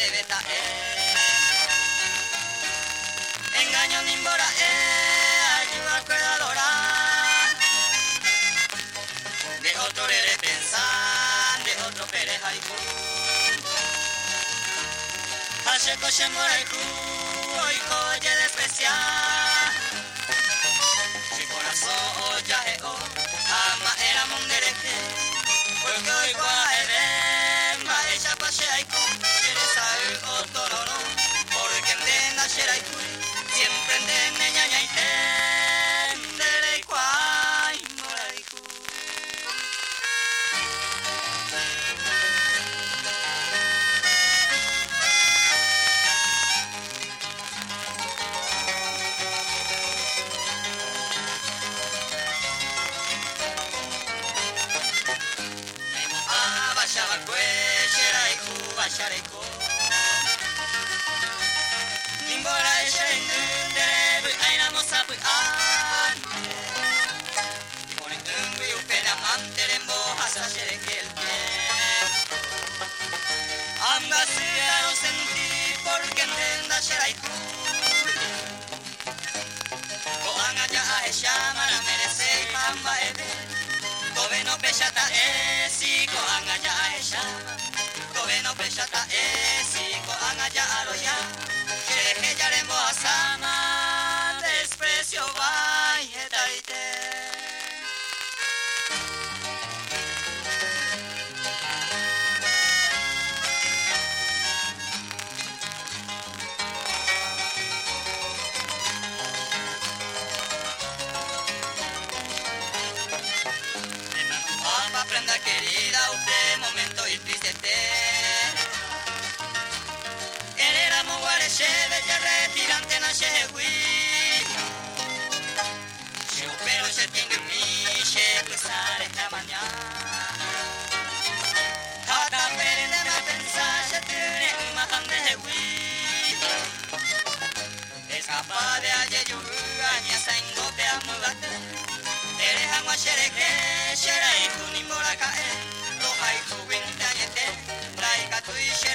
beta engaño nimbora ayuda cuidadora de otro le pensar de otro pere haiku hasheko shemoraiku oiko ye despreciar si corazón oyaje o ama era mundereke porque oiko aebe maesha pashe aiku quieres saber otro no porque entienda sheraiku siempre entiende ñaña y tendere kwai moraiku Shareko Nimbora eshendere aina mosapu an Nimore ungu upena manterembo hasa sherekelte Anga lo sentí porque entienda sheraiku Ko anga ya aeshama la merece pamba ebe Kobe no peshata si ko anga ya aeshama no peshata si ko anga ya aroya que ya rembo asama desprecio vai etaite Papá prenda querida usted momento y triste Sheve ya retirante na shewi She pero she tingu mi she pesar esta mañana Hata pere de me pensar she tiene una hande hewi Es capaz de ayer yo aña sango pe amugate Ere hangwa shereke sherai kuni mora kae Lo haiku winta yete Raika tui